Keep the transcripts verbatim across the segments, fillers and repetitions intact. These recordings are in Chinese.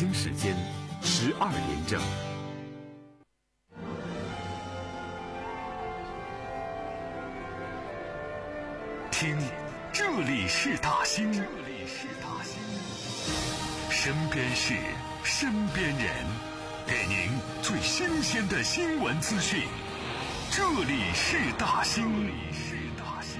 京时间十二点整。听，这里是大兴，这里是大兴，身边事，身边人，给您最新鲜的新闻资讯。这里是大兴，这里是大兴。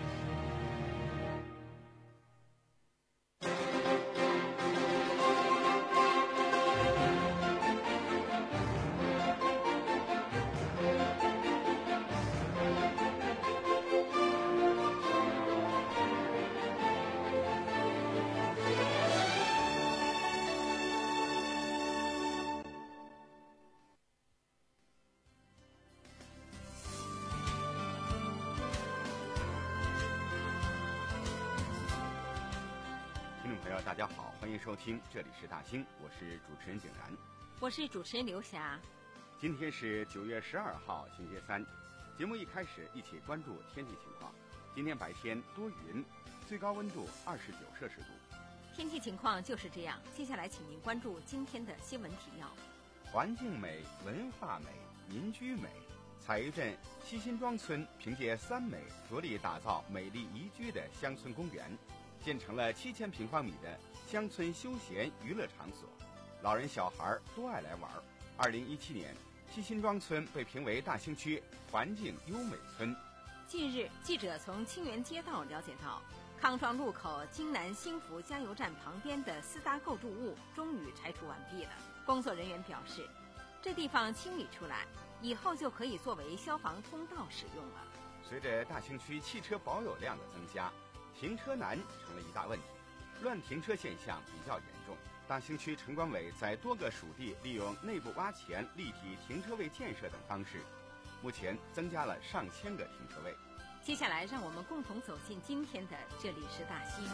大家好，欢迎收听，这里是大兴，我是主持人景然， 我是主持人刘霞。 今天是九月十二号，星期三。节目一开始，一起关注天气情况。今天白天多云，最高温度二十九摄氏度。 天气情况就是这样。接下来，请您关注今天的新闻提要。 环境美、文化美、民居美。采鱼镇西辛庄村凭借三美着力打造美丽宜居的乡村公园。建成了七千平方米的乡村休闲娱乐场所，老人小孩都爱来玩。二零一七年，西辛庄村被评为大兴区环境优美村。 近日，记者从清源街道了解到，康庄路口京南兴福加油站旁边的私搭构筑物终于拆除完毕了。工作人员表示，这地方清理出来以后就可以作为消防通道使用了。 随着大兴区汽车保有量的增加，停车难成了一大问题，乱停车现象比较严重。大兴区城管委在多个属地利用内部挖潜、立体停车位建设等方式，目前增加了上千个停车位。 接下来，让我们共同走进今天的这里是大兴。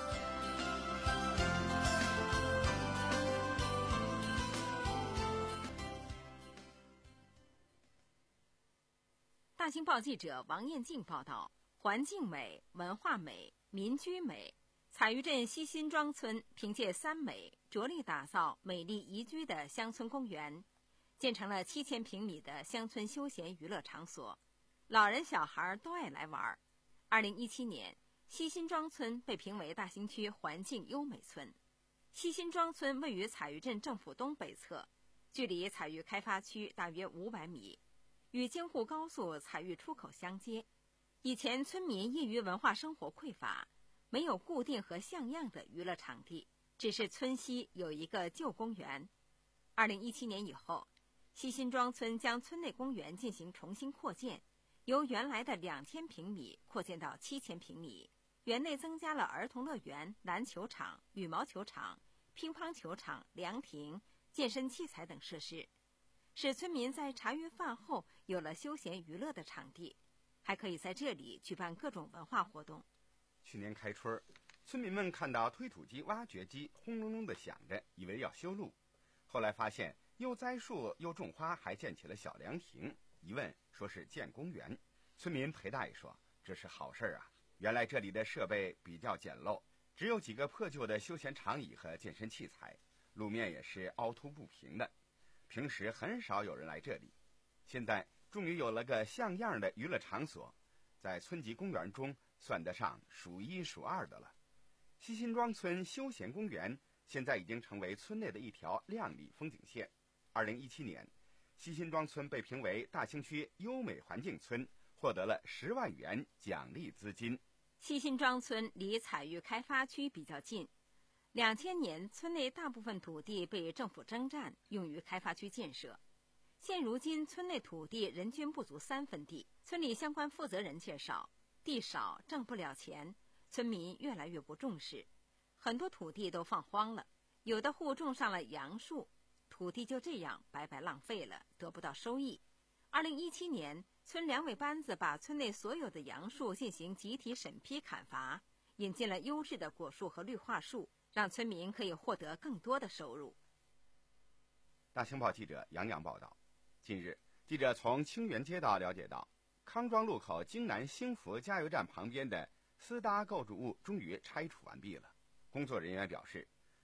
大兴报记者王艳静报道。环境美、文化美、民居美，采鱼镇西辛庄村凭借三美着力打造美丽宜居的乡村公园，建成了七千平米的乡村休闲娱乐场所，老人小孩都爱来玩。二零一七年，西辛庄村被评为大兴区环境优美村。西辛庄村位于采鱼镇政府东北侧，距离采鱼开发区大约五百米，与京沪高速采鱼出口相接。以前村民业余文化生活匮乏，没有固定和像样的娱乐场地，只是村西有一个旧公园。二零一七年以后，西辛庄村将村内公园进行重新扩建，由原来的两千平米扩建到七千平米。园内增加了儿童乐园、篮球场、羽毛球场、乒乓球场、凉亭、健身器材等设施，使村民在茶余饭后有了休闲娱乐的场地。还可以在这里举办各种文化活动。 去年开春，村民们看到推土机、挖掘机轰隆隆地响着，以为要修路，后来发现又栽树又种花，还建起了小凉亭，一问说是建公园。村民裴大爷说，这是好事啊，原来这里的设备比较简陋，只有几个破旧的休闲长椅和健身器材，路面也是凹凸不平的，平时很少有人来这里。现在终于有了个像样的娱乐场所，在村级公园中算得上数一数二的了。西辛庄村休闲公园现在已经成为村内的一条亮丽风景线。二零一七年，西辛庄村被评为大兴区优美环境村，获得了十万元奖励资金。 西辛庄村离采鱼开发区比较近，两千年村内大部分土地被政府征占，用于开发区建设。现如今村内土地人均不足三分地，村里相关负责人介绍，地少挣不了钱，村民越来越不重视，很多土地都放荒了，有的户种上了杨树，土地就这样白白浪费了，得不到收益。二零一七年，村两委班子把村内所有的杨树进行集体审批砍伐，引进了优质的果树和绿化树，让村民可以获得更多的收入。 大兴报记者杨洋报道。近日，记者从清源街道了解到，康庄路口京南兴福加油站旁边的私搭构筑物终于拆除完毕了。工作人员表示，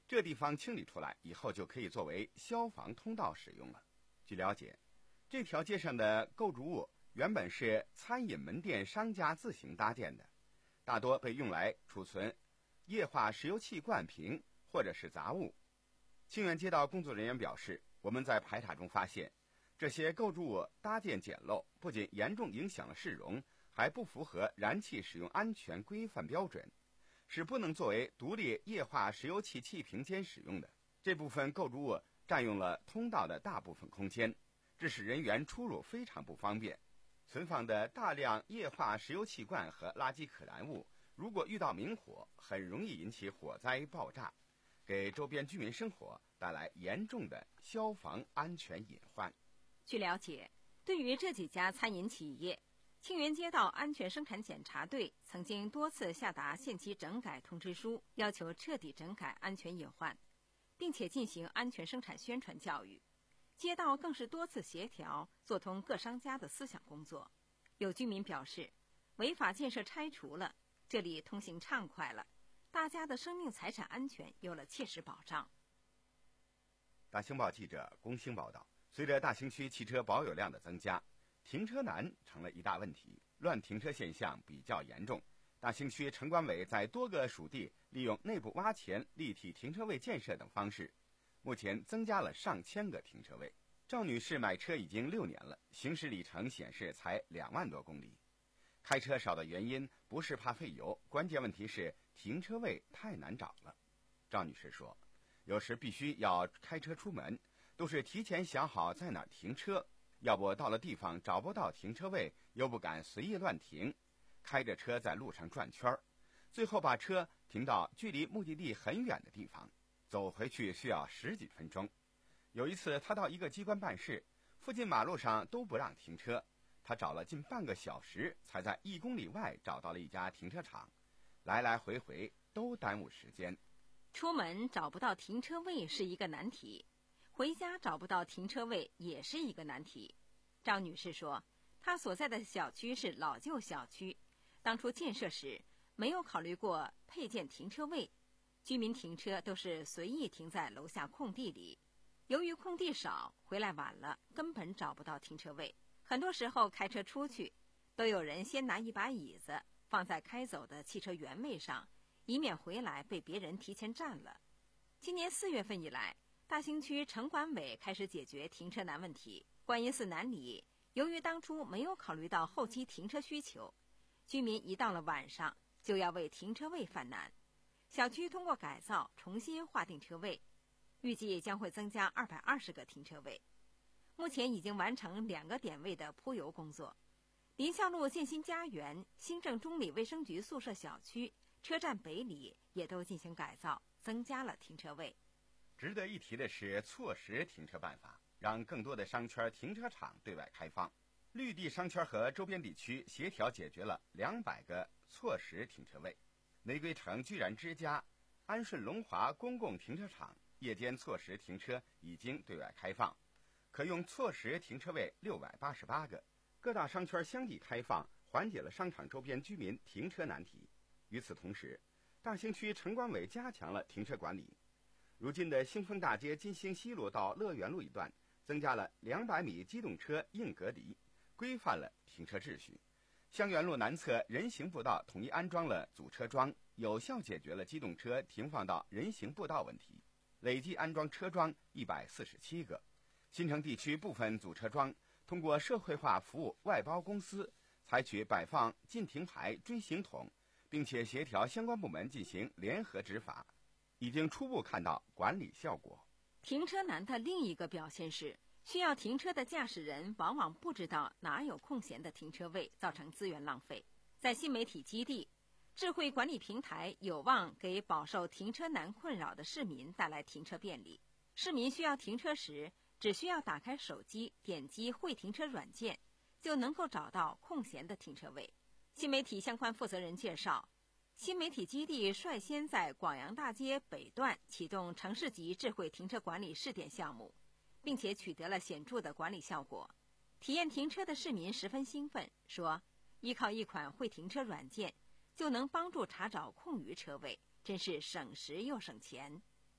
这地方清理出来以后，就可以作为消防通道使用了。据了解，这条街上的构筑物原本是餐饮门店商家自行搭建的，大多被用来储存液化石油气罐瓶或者是杂物。清源街道工作人员表示，我们在排查中发现，这些构筑物搭建简陋，不仅严重影响了市容，还不符合燃气使用安全规范标准，是不能作为独立液化石油气气瓶间使用的。这部分构筑物占用了通道的大部分空间，致使人员出入非常不方便。存放的大量液化石油气罐和垃圾可燃物，如果遇到明火，很容易引起火灾爆炸，给周边居民生活带来严重的消防安全隐患。 据了解，对于这几家餐饮企业，清源街道安全生产检查队曾经多次下达限期整改通知书，要求彻底整改安全隐患，并且进行安全生产宣传教育。街道更是多次协调做通各商家的思想工作。有居民表示，违法建设拆除了，这里通行畅快了，大家的生命财产安全有了切实保障。 大兴报记者龚兴报道，随着大兴区汽车保有量的增加，停车难成了一大问题，乱停车现象比较严重。大兴区城管委在多个属地利用内部挖潜、立体停车位建设等方式，目前增加了上千个停车位。赵女士买车已经六年了，行驶里程显示才两万多公里。开车少的原因不是怕费油，关键问题是停车位太难找了。赵女士说，有时必须要开车出门，都是提前想好在哪儿停车，要不到了地方找不到停车位，又不敢随意乱停，开着车在路上转圈儿，最后把车停到距离目的地很远的地方，走回去需要十几分钟。有一次他到一个机关办事，附近马路上都不让停车，他找了近半个小时，才在一公里外找到了一家停车场，来来回回都耽误时间。 出门找不到停车位是一个难题，回家找不到停车位也是一个难题。赵女士说，她所在的小区是老旧小区，当初建设时没有考虑过配建停车位，居民停车都是随意停在楼下空地里，由于空地少，回来晚了，根本找不到停车位。很多时候开车出去，都有人先拿一把椅子放在开走的汽车原位上，以免回来被别人提前占了。今年四月份以来，大兴区城管委开始解决停车难问题。观音寺南里，由于当初没有考虑到后期停车需求，居民一到了晚上就要为停车位犯难。小区通过改造重新划定车位，预计将会增加二百二十个停车位。目前已经完成两个点位的铺油工作。林孝路建新家园、新郑中里卫生局宿舍小区、车站北里也都进行改造，增加了停车位。 值得一提的是错时停车办法，让更多的商圈停车场对外开放。绿地商圈和周边地区协调解决了两百个错时停车位。玫瑰城居然之家、安顺龙华公共停车场夜间错时停车已经对外开放，可用错时停车位六百八十八个。各大商圈相继开放，缓解了商场周边居民停车难题。与此同时，大兴区城管委加强了停车管理。如今的兴丰大街金星西路到乐园路一段增加了两百米机动车硬隔离，规范了停车秩序。香园路南侧人行步道统一安装了阻车桩，有效解决了机动车停放到人行步道问题，累计安装车桩一百四十七个。新城地区部分阻车桩通过社会化服务外包公司，采取摆放禁停牌、锥形筒，并且协调相关部门进行联合执法，已经初步看到管理效果。 停车难的另一个表现是，需要停车的驾驶人往往不知道哪有空闲的停车位，造成资源浪费。在新媒体基地，智慧管理平台有望给饱受停车难困扰的市民带来停车便利。市民需要停车时，只需要打开手机，点击会停车软件，就能够找到空闲的停车位。新媒体相关负责人介绍，新媒体基地率先在广阳大街北段启动城市级智慧停车管理试点项目，并且取得了显著的管理效果。体验停车的市民十分兴奋，说依靠一款会停车软件就能帮助查找空余车位，真是省时又省钱。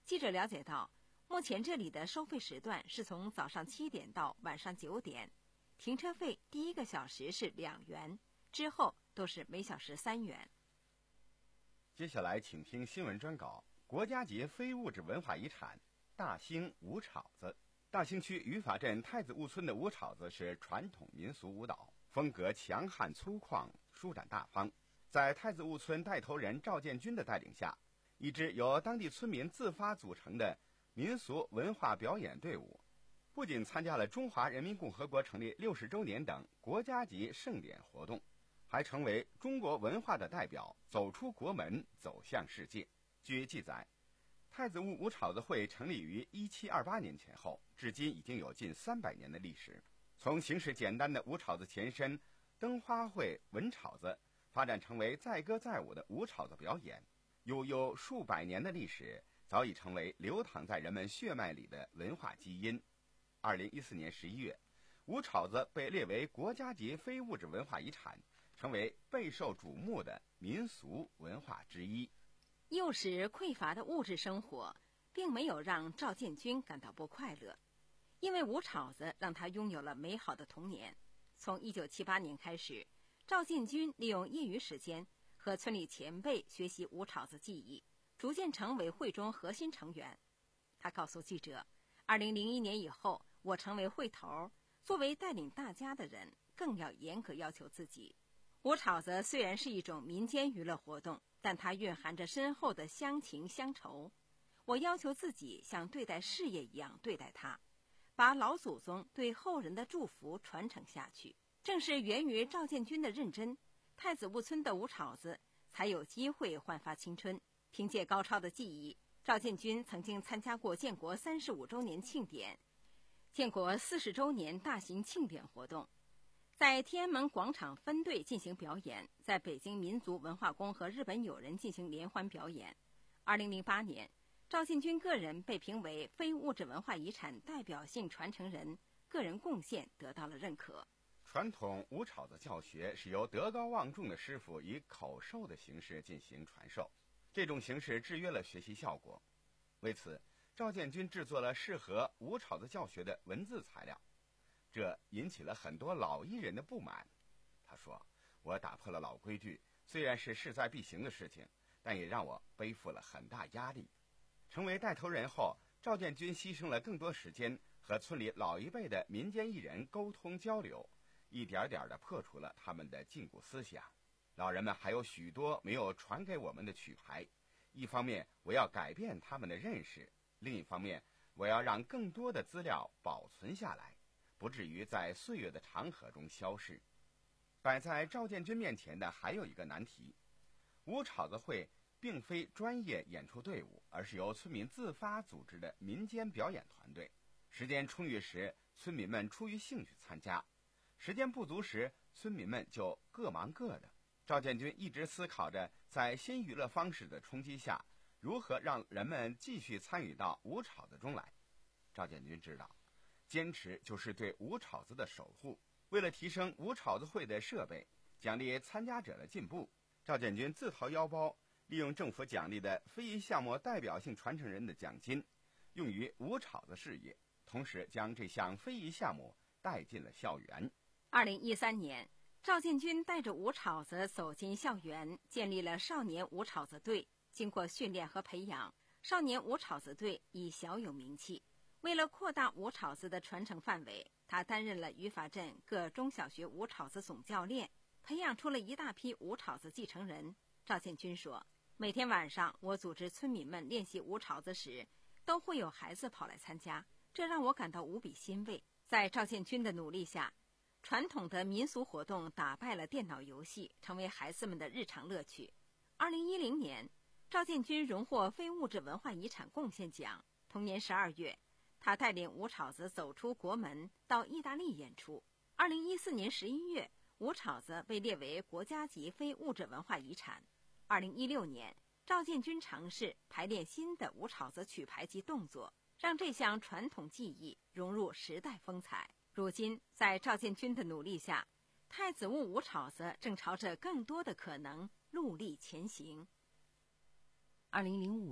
记者了解到，目前这里的收费时段是从早上七点到晚上九点，停车费第一个小时是两元，之后都是每小时三元。 接下来请听新闻专稿：国家级非物质文化遗产大兴舞草子。大兴区语法镇太子坞村的舞草子是传统民俗舞蹈，风格强悍粗犷，舒展大方。在太子坞村带头人赵建军的带领下，一支由当地村民自发组成的民俗文化表演队伍，不仅参加了中华人民共和国成立六十周年等国家级盛典活动，还成为中国文化的代表，走出国门，走向世界。据记载，太子坞舞草子会成立于一七二八年前后，至今已经有近三百年的历史。从形式简单的舞草子前身灯花会文草子，发展成为载歌载舞的舞草子表演，悠悠数百年的历史，早已成为流淌在人们血脉里的文化基因。二零一四年十一月，舞草子被列为国家级非物质文化遗产，成为备受瞩目的民俗文化之一。 幼时匮乏的物质生活并没有让赵建军感到不快乐，因为舞草子让他拥有了美好的童年。从一九七八年开始，赵建军利用业余时间和村里前辈学习舞草子技艺，逐渐成为会中核心成员。他告诉记者，二零零一年以后，我成为会头，作为带领大家的人，更要严格要求自己。舞草子虽然是一种民间娱乐活动，但它蕴含着深厚的乡情乡愁。我要求自己像对待事业一样对待它，把老祖宗对后人的祝福传承下去。正是源于赵建军的认真，太子坞村的舞草子才有机会焕发青春。凭借高超的技艺，赵建军曾经参加过建国三十五周年庆典、建国四十周年大型庆典活动，在天安门广场分队进行表演，在北京民族文化宫和日本友人进行联欢表演。二零零八年，赵建军个人被评为非物质文化遗产代表性传承人，个人贡献得到了认可。 传统舞草子教学是由德高望重的师傅以口授的形式进行传授，这种形式制约了学习效果。为此，赵建军制作了适合舞草子教学的文字材料，这引起了很多老艺人的不满。他说，我打破了老规矩，虽然是势在必行的事情，但也让我背负了很大压力。成为带头人后，赵建军牺牲了更多时间和村里老一辈的民间艺人沟通交流，一点点地破除了他们的禁锢思想。老人们还有许多没有传给我们的曲牌，一方面我要改变他们的认识，另一方面我要让更多的资料保存下来，不至于在岁月的长河中消逝。摆在赵建军面前的还有一个难题，舞草子会并非专业演出队伍，而是由村民自发组织的民间表演团队。时间充裕时，村民们出于兴趣参加；时间不足时，村民们就各忙各的。赵建军一直思考着，在新娱乐方式的冲击下，如何让人们继续参与到舞草子中来。赵建军知道，坚持就是对舞草子的守护。为了提升舞草子会的设备，奖励参加者的进步，赵建军自掏腰包，利用政府奖励的非遗项目代表性传承人的奖金，用于舞草子事业，同时将这项非遗项目带进了校园。 二零一三年，赵建军带着舞草子走进校园，建立了少年舞草子队。经过训练和培养，少年舞草子队已小有名气。为了扩大舞草子的传承范围，他担任了语法镇各中小学舞草子总教练，培养出了一大批舞草子继承人。赵建军说，每天晚上我组织村民们练习舞草子时，都会有孩子跑来参加，这让我感到无比欣慰。在赵建军的努力下，传统的民俗活动打败了电脑游戏，成为孩子们的日常乐趣。二零一零年，赵建军荣获非物质文化遗产贡献奖。同年十二月，他带领舞草子走出国门，到意大利演出。二零一四年十一月，舞草子被列为国家级非物质文化遗产。二零一六年，赵建军尝试排练新的舞草子曲牌及动作，让这项传统技艺融入时代风采。如今，在赵建军的努力下，太子坞舞草子正朝着更多的可能努力前行。 二零零五年，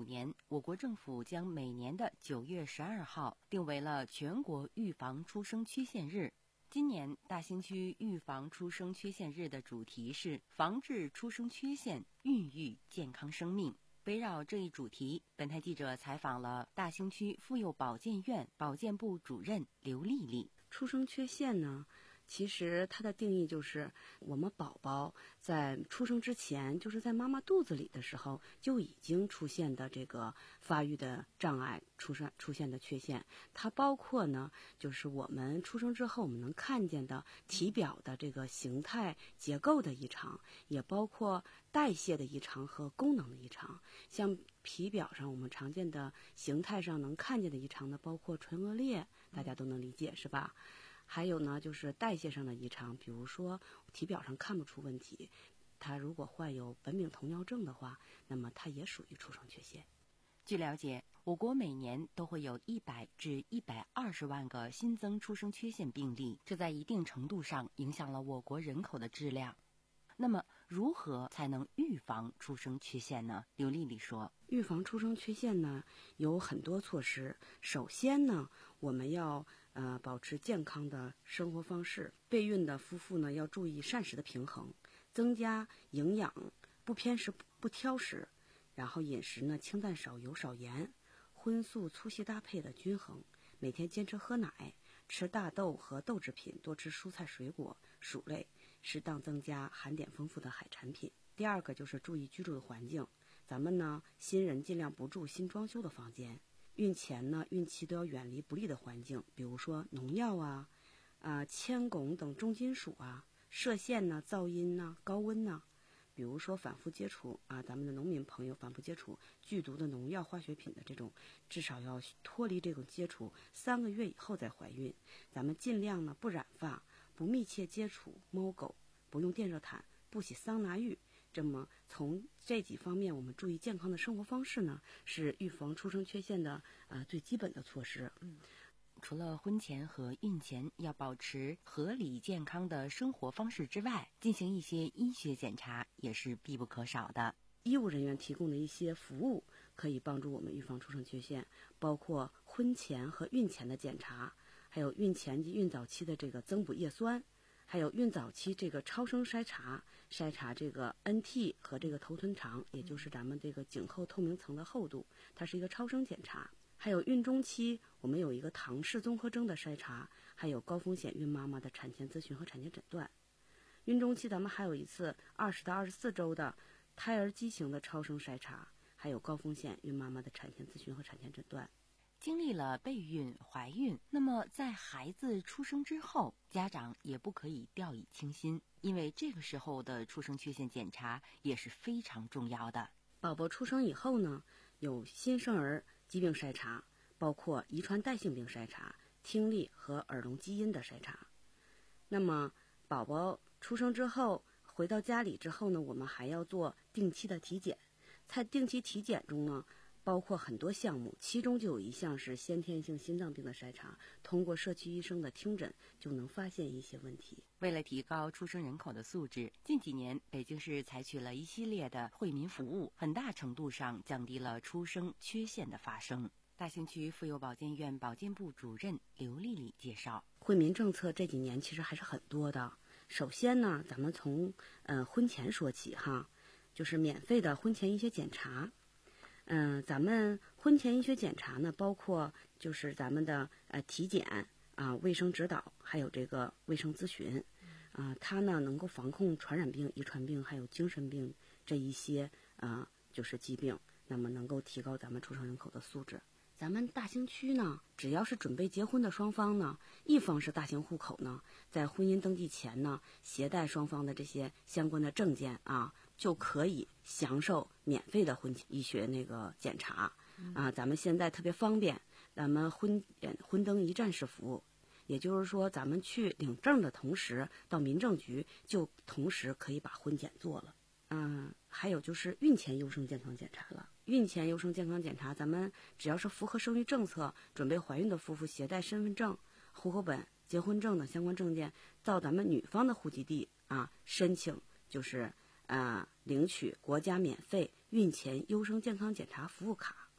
我国政府将每年的九月十二号定为了全国预防出生缺陷日。今年大兴区预防出生缺陷日的主题是防治出生缺陷，孕育健康生命。围绕这一主题，本台记者采访了大兴区妇幼保健院保健部主任刘丽丽。 出生缺陷呢，其实它的定义就是我们宝宝在出生之前，就是在妈妈肚子里的时候就已经出现的这个发育的障碍，出生出现的缺陷。它包括呢，就是我们出生之后我们能看见的体表的这个形态结构的异常，也包括代谢的异常和功能的异常。像皮表上我们常见的形态上能看见的异常呢，包括唇腭裂，大家都能理解是吧？还有呢，就是代谢上的异常，比如说体表上看不出问题，他如果患有苯丙酮尿症的话，那么他也属于出生缺陷。 据了解，我国每年都会有一百至一百二十万个新增出生缺陷病例，这在一定程度上影响了我国人口的质量。那么，如何才能预防出生缺陷呢？刘丽丽说， 预防出生缺陷呢，有很多措施。首先呢，我们要呃保持健康的生活方式。备孕的夫妇呢，要注意膳食的平衡，增加营养，不偏食不挑食，然后饮食呢清淡少油少盐，荤素粗细搭配的均衡，每天坚持喝奶，吃大豆和豆制品，多吃蔬菜水果薯类，适当增加含碘丰富的海产品。第二个就是注意居住的环境，咱们呢新人尽量不住新装修的房间，孕前呢孕期都要远离不利的环境，比如说农药啊、啊铅汞等重金属啊、射线呢、噪音呢、高温呢，比如说反复接触啊，咱们的农民朋友反复接触剧毒的农药化学品的这种，至少要脱离这种接触三个月以后再怀孕。咱们尽量呢不染发，不密切接触猫狗，不用电热毯，不洗桑拿浴。这么从这几方面我们注意健康的生活方式呢，是预防出生缺陷的呃最基本的措施。 嗯，除了婚前和孕前要保持合理健康的生活方式之外，进行一些医学检查也是必不可少的。 医务人员提供的一些服务可以帮助我们预防出生缺陷，包括婚前和孕前的检查，还有孕前及孕早期的这个增补叶酸，还有孕早期这个超声筛查，筛查这个 N T 和这个头臀长，也就是咱们这个颈后透明层的厚度，它是一个超声检查。还有孕中期我们有一个唐氏综合征的筛查，还有高风险孕妈妈的产前咨询和产前诊断。孕中期咱们还有一次二十到二十四周的胎儿畸形的超声筛查，还有高风险孕妈妈的产前咨询和产前诊断。 经历了备孕、怀孕，那么在孩子出生之后，家长也不可以掉以轻心，因为这个时候的出生缺陷检查也是非常重要的。 宝宝出生以后呢，有新生儿疾病筛查，包括遗传带性病筛查、听力和耳聋基因的筛查。那么宝宝出生之后回到家里之后呢，我们还要做定期的体检。在定期体检中呢，包括很多项目，其中就有一项是先天性心脏病的筛查，通过社区医生的听诊就能发现一些问题。 为了提高出生人口的素质，近几年北京市采取了一系列的惠民服务，很大程度上降低了出生缺陷的发生。大兴区妇幼保健院保健部主任刘丽丽介绍， 惠民政策这几年其实还是很多的。首先呢，咱们从呃婚前说起哈，就是免费的婚前医学检查。嗯、呃，咱们婚前医学检查呢，包括就是咱们的呃体检啊、呃、卫生指导，还有这个卫生咨询啊、呃，它呢能够防控传染病、遗传病还有精神病这一些啊、呃、就是疾病，那么能够提高咱们出生人口的素质。咱们大兴区呢，只要是准备结婚的双方呢，一方是大兴户口呢，在婚姻登记前呢，携带双方的这些相关的证件啊，就可以享受免费的婚医学那个检查啊。咱们现在特别方便，咱们婚婚登一站式服务，也就是说，咱们去领证的同时，到民政局就同时可以把婚检做了。嗯，还有就是孕前优生健康检查了。孕前优生健康检查，咱们只要是符合生育政策、准备怀孕的夫妇，携带身份证、户口本、结婚证的相关证件，到咱们女方的户籍地啊申请，就是啊、呃、领取国家免费孕前优生健康检查服务卡。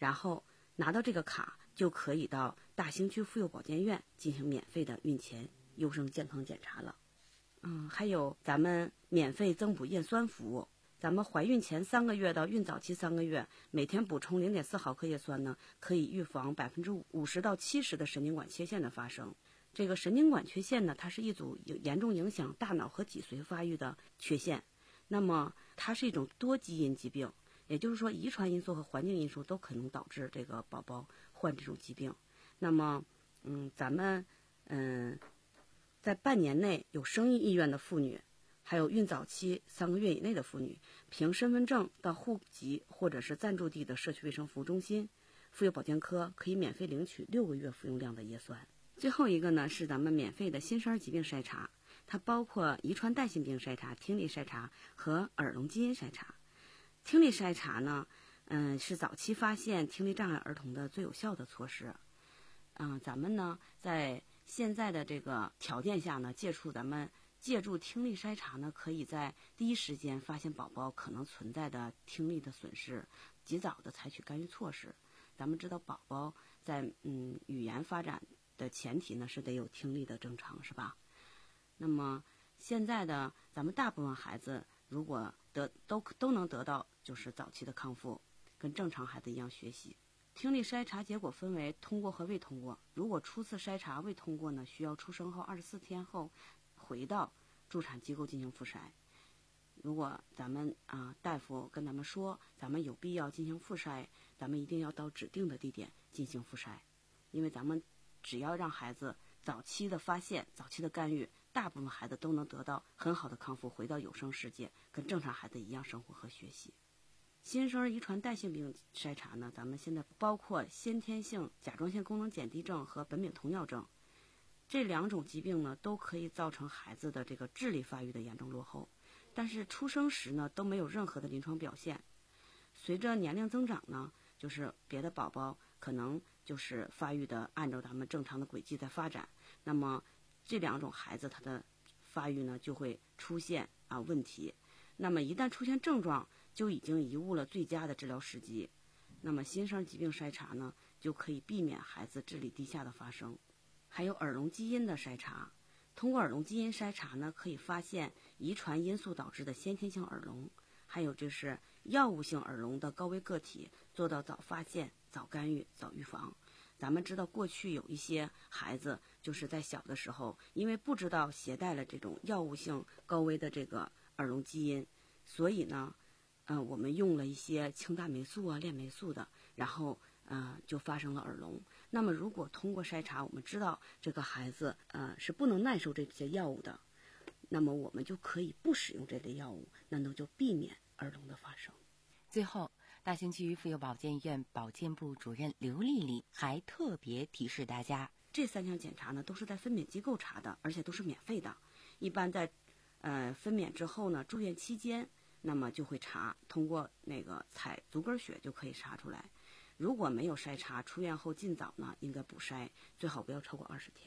然后拿到这个卡就可以到大兴区妇幼保健院进行免费的孕前优生健康检查了。嗯，还有咱们免费增补叶酸服务。咱们怀孕前三个月到孕早期三个月，每天补充零点四毫克叶酸呢，可以预防百分之五十到七十的神经管缺陷的发生。这个神经管缺陷呢，它是一组严重影响大脑和脊髓发育的缺陷。那么它是一种多基因疾病，也就是说遗传因素和环境因素都可能导致这个宝宝患这种疾病。那么，嗯，咱们嗯，在半年内有生育意愿的妇女，还有孕早期三个月以内的妇女，凭身份证到户籍或者是暂住地的社区卫生服务中心、妇幼保健科可以免费领取六个月服用量的叶酸。最后一个呢是咱们免费的新生儿疾病筛查，它包括遗传带性病筛查、听力筛查和耳聋基因筛查。听力筛查呢，嗯，是早期发现听力障碍儿童的最有效的措施。嗯，咱们呢在现在的这个条件下呢，借助咱们借助听力筛查呢，可以在第一时间发现宝宝可能存在的听力的损失，及早的采取干预措施。咱们知道宝宝在嗯语言发展的前提呢是得有听力的正常，是吧？那么现在的咱们大部分孩子如果得都都能得到就是早期的康复，跟正常孩子一样学习。听力筛查结果分为通过和未通过。如果初次筛查未通过呢，需要出生后二十四天后回到助产机构进行复筛。如果咱们啊、呃、大夫跟咱们说咱们有必要进行复筛，咱们一定要到指定的地点进行复筛，因为咱们只要让孩子早期的发现、早期的干预，大部分孩子都能得到很好的康复，回到有生世界，跟正常孩子一样生活和学习。新生儿遗传带性病筛查呢，咱们现在包括先天性甲状腺功能减低症和苯丙酮尿症，这两种疾病呢，都可以造成孩子的这个智力发育的严重落后，但是出生时呢都没有任何的临床表现。随着年龄增长呢，就是别的宝宝可能就是发育的按照咱们正常的轨迹在发展，那么这两种孩子他的发育呢就会出现啊问题。那么一旦出现症状，就已经贻误了最佳的治疗时机。那么新生儿疾病筛查呢，就可以避免孩子智力低下的发生。还有耳聋基因的筛查，通过耳聋基因筛查呢，可以发现遗传因素导致的先天性耳聋，还有就是药物性耳聋的高危个体，做到早发现、早干预、早预防。咱们知道过去有一些孩子就是在小的时候，因为不知道携带了这种药物性高危的这个耳聋基因，所以呢，呃，我们用了一些氢大霉素啊、链霉素的，然后呃就发生了耳聋。那么如果通过筛查，我们知道这个孩子呃是不能耐受这些药物的，那么我们就可以不使用这类药物，那么就避免耳聋的发生。 最后，大兴区妇幼保健院保健部主任刘丽丽还特别提示大家， 这三项检查呢都是在分娩机构查的，而且都是免费的。一般在呃分娩之后呢，住院期间，那么就会查，通过那个采足跟血就可以查出来。如果没有筛查，出院后尽早呢应该补筛，最好不要超过二十天。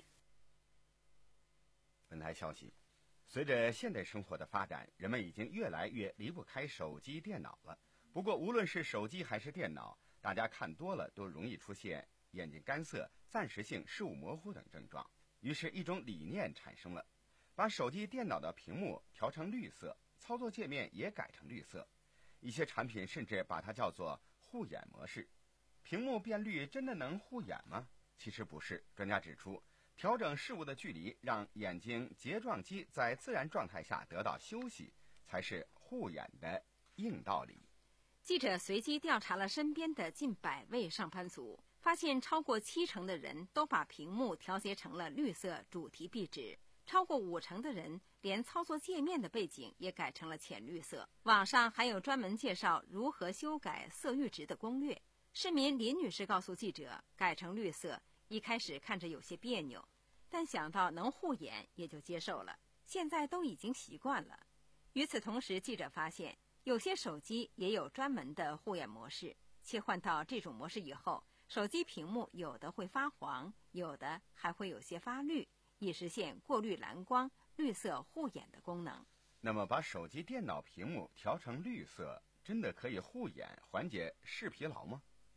本台消息，随着现代生活的发展，人们已经越来越离不开手机、电脑了。不过，无论是手机还是电脑，大家看多了都容易出现眼睛干涩、暂时性视物模糊等症状。于是，一种理念产生了，把手机、电脑的屏幕调成绿色，操作界面也改成绿色。一些产品甚至把它叫做护眼模式。屏幕变绿真的能护眼吗？其实不是。专家指出，调整事物的距离，让眼睛睫状肌在自然状态下得到休息，才是护眼的硬道理。 记者随机调查了身边的近百位上班族，发现超过七成的人都把屏幕调节成了绿色主题壁纸，超过五成的人连操作界面的背景也改成了浅绿色。网上还有专门介绍如何修改色域值的攻略。市民林女士告诉记者，改成绿色一开始看着有些别扭，但想到能护眼也就接受了，现在都已经习惯了。与此同时，记者发现有些手机也有专门的护眼模式，切换到这种模式以后，手机屏幕有的会发黄，有的还会有些发绿，以实现过滤蓝光、绿色护眼的功能。 那么把手机、电脑屏幕调成绿色，真的可以护眼、缓解视疲劳吗？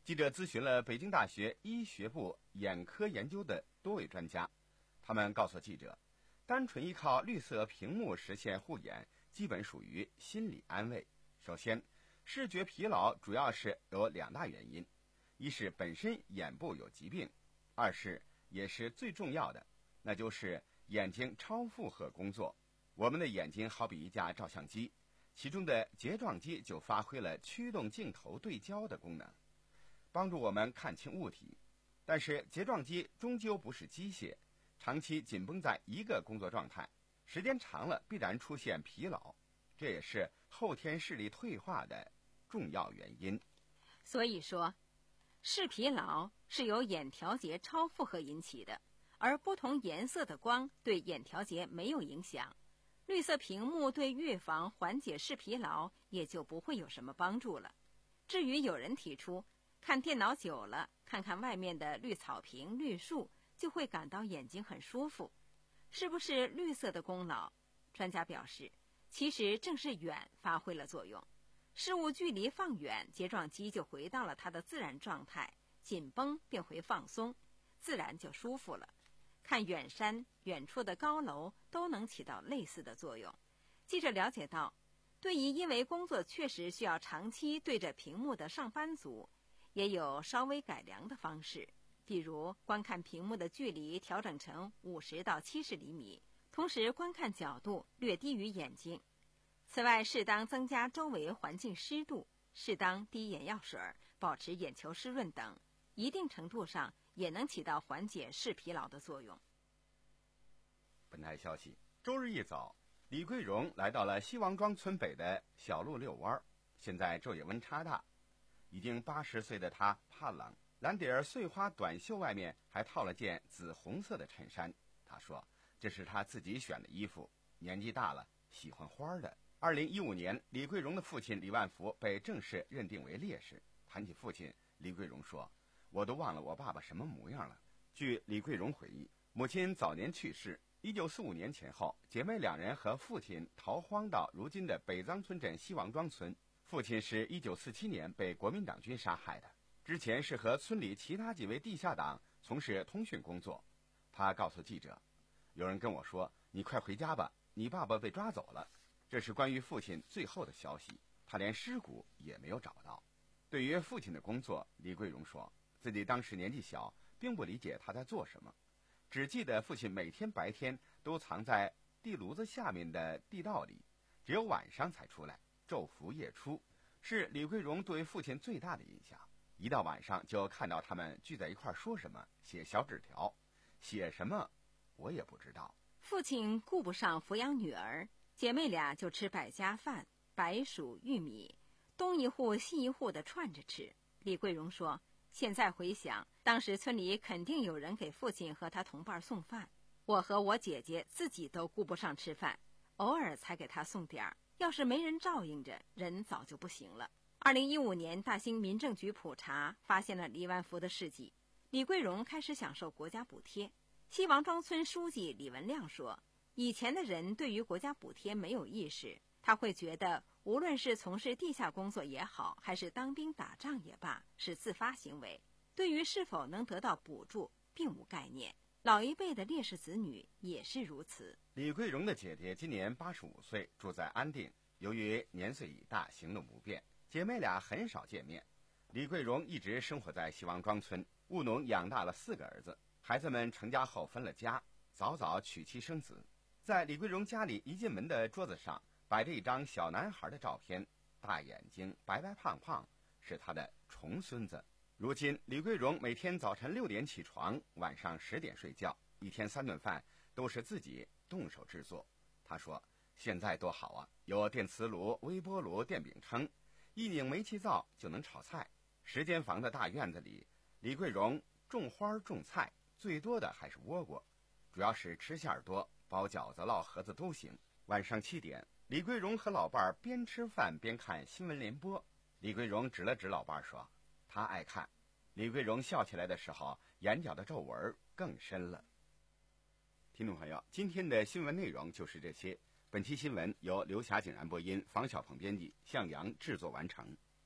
记者咨询了北京大学医学部眼科研究的多位专家，他们告诉记者，单纯依靠绿色屏幕实现护眼，基本属于心理安慰。首先，视觉疲劳主要是有两大原因，一是本身眼部有疾病，二是也是最重要的，那就是眼睛超负荷工作。我们的眼睛好比一架照相机，其中的睫状肌就发挥了驱动镜头对焦的功能，帮助我们看清物体。但是睫状肌终究不是机械，长期紧绷在一个工作状态，时间长了必然出现疲劳，这也是后天视力退化的重要原因。 所以说，视疲劳是由眼调节超负荷引起的，而不同颜色的光对眼调节没有影响。绿色屏幕对预防缓解视疲劳也就不会有什么帮助了。至于有人提出看电脑久了，看看外面的绿草坪、绿树，就会感到眼睛很舒服，是不是绿色的功劳？专家表示，其实正是远发挥了作用。事物距离放远，睫状肌就回到了它的自然状态，紧绷便会放松，自然就舒服了。看远山、远处的高楼都能起到类似的作用。记者了解到，对于因为工作确实需要长期对着屏幕的上班族，也有稍微改良的方式，比如观看屏幕的距离调整成五十到七十厘米，同时观看角度略低于眼睛。此外，适当增加周围环境湿度，适当滴眼药水，保持眼球湿润等，一定程度上也能起到缓解视疲劳的作用。 本台消息，周日一早，李桂荣来到了西王庄村北的小路遛弯。现在昼夜温差大，已经八十岁的他怕冷，蓝底儿碎花短袖外面还套了件紫红色的衬衫。他说这是他自己选的衣服，年纪大了喜欢花的。二零一五年，李桂荣的父亲李万福被正式认定为烈士。谈起父亲，李桂荣说，我都忘了我爸爸什么模样了。据李桂荣回忆，母亲早年去世，一九四五年前后，姐妹两人和父亲逃荒到如今的北藏村镇西王庄村。父亲是一九四七年被国民党军杀害的，之前是和村里其他几位地下党从事通讯工作。他告诉记者，有人跟我说，你快回家吧，你爸爸被抓走了。这是关于父亲最后的消息，他连尸骨也没有找到。对于父亲的工作，李桂荣说，自己当时年纪小，并不理解他在做什么，只记得父亲每天白天都藏在地炉子下面的地道里，只有晚上才出来，昼伏夜出，是李桂荣对父亲最大的印象。一到晚上就看到他们聚在一块说什么，写小纸条，写什么我也不知道。 父亲顾不上抚养女儿，姐妹俩就吃百家饭，白薯玉米，东一户西一户的串着吃。李桂荣说，现在回想，当时村里肯定有人给父亲和他同伴送饭，我和我姐姐自己都顾不上吃饭，偶尔才给他送点儿，要是没人照应着，人早就不行了。二零一五年，大兴民政局普查发现了李万福的事迹，李桂荣开始享受国家补贴。西王庄村书记李文亮说，以前的人对于国家补贴没有意识，他会觉得无论是从事地下工作也好，还是当兵打仗也罢，是自发行为，对于是否能得到补助并无概念。老一辈的烈士子女也是如此。 李桂荣的姐姐今年八十五岁，住在安定，由于年岁已大，行动不便，姐妹俩很少见面。李桂荣一直生活在西王庄村，务农养大了四个儿子，孩子们成家后分了家，早早娶妻生子。在李桂荣家里一进门的桌子上摆着一张小男孩的照片，大眼睛，白白胖胖，是他的重孙子。如今李桂荣每天早晨六点起床，晚上十点睡觉，一天三顿饭都是自己动手制作。他说现在多好啊，有电磁炉、微波炉、电饼铛，一拧煤气灶就能炒菜。十间房的大院子里，李桂荣种花种菜，最多的还是倭瓜，主要是吃馅儿多，包饺子烙盒子都行。晚上七点，李桂荣和老伴儿边吃饭边看新闻联播。李桂荣指了指老伴儿说，他爱看。李桂荣笑起来的时候，眼角的皱纹更深了。听众朋友，今天的新闻内容就是这些。本期新闻由刘霞景然播音，房小鹏编辑，向阳制作完成。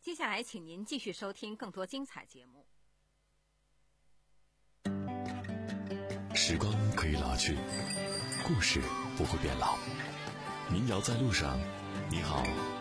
接下来，请您继续收听更多精彩节目。 时光可以老去，故事不会变老。民谣在路上，你好。